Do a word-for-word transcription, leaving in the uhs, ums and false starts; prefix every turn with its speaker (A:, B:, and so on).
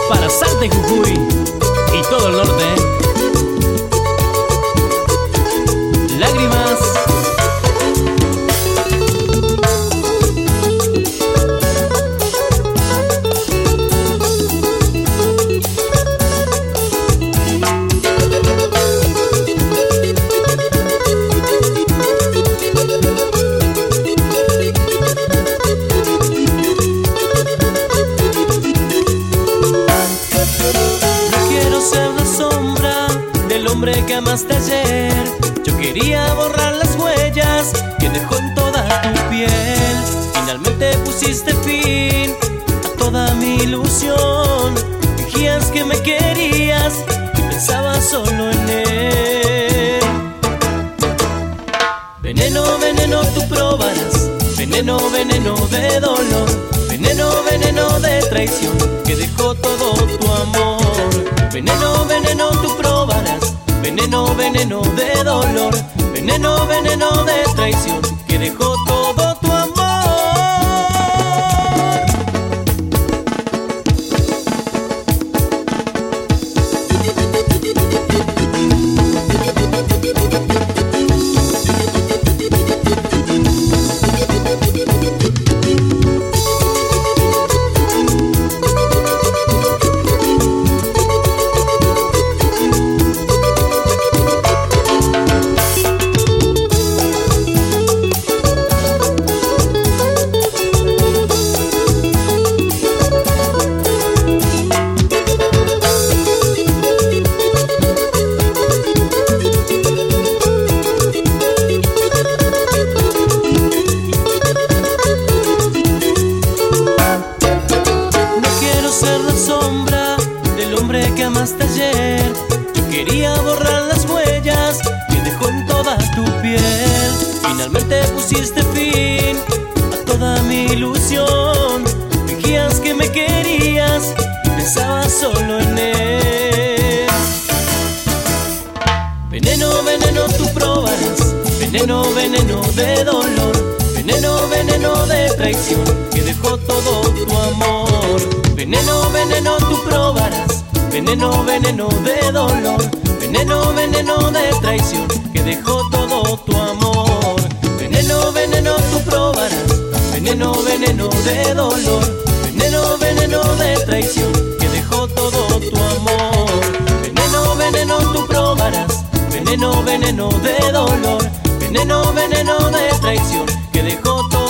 A: para Salta y Jujuy y todo el norte. Lágrimas.
B: Hombre que amaste ayer, yo quería borrar las huellas que dejó en toda tu piel. Finalmente pusiste fin a toda mi ilusión. Fingías que me querías y pensabas solo en él. Veneno, veneno tú probarás, veneno, veneno de dolor, veneno, veneno de traición que dejó todo tu amor. Veneno, veneno tú probarás, veneno, veneno de dolor, veneno, veneno de traición que dejó todo tu amor. Que amaste ayer, yo quería borrar las huellas que dejó en toda tu piel. Finalmente pusiste fin a toda mi ilusión. Fingías que me querías y pensabas solo en él. Veneno, veneno tú probarás, veneno, veneno de dolor, veneno, veneno de traición que dejó todo tu amor. Veneno, veneno tú probarás, veneno, veneno de dolor, veneno, veneno de traición que dejó todo tu amor. Veneno, veneno tú probarás, veneno, veneno de dolor, veneno, veneno de traición que dejó todo tu amor. Veneno, veneno tú probarás, veneno, veneno de dolor, veneno, veneno de traición que dejó todo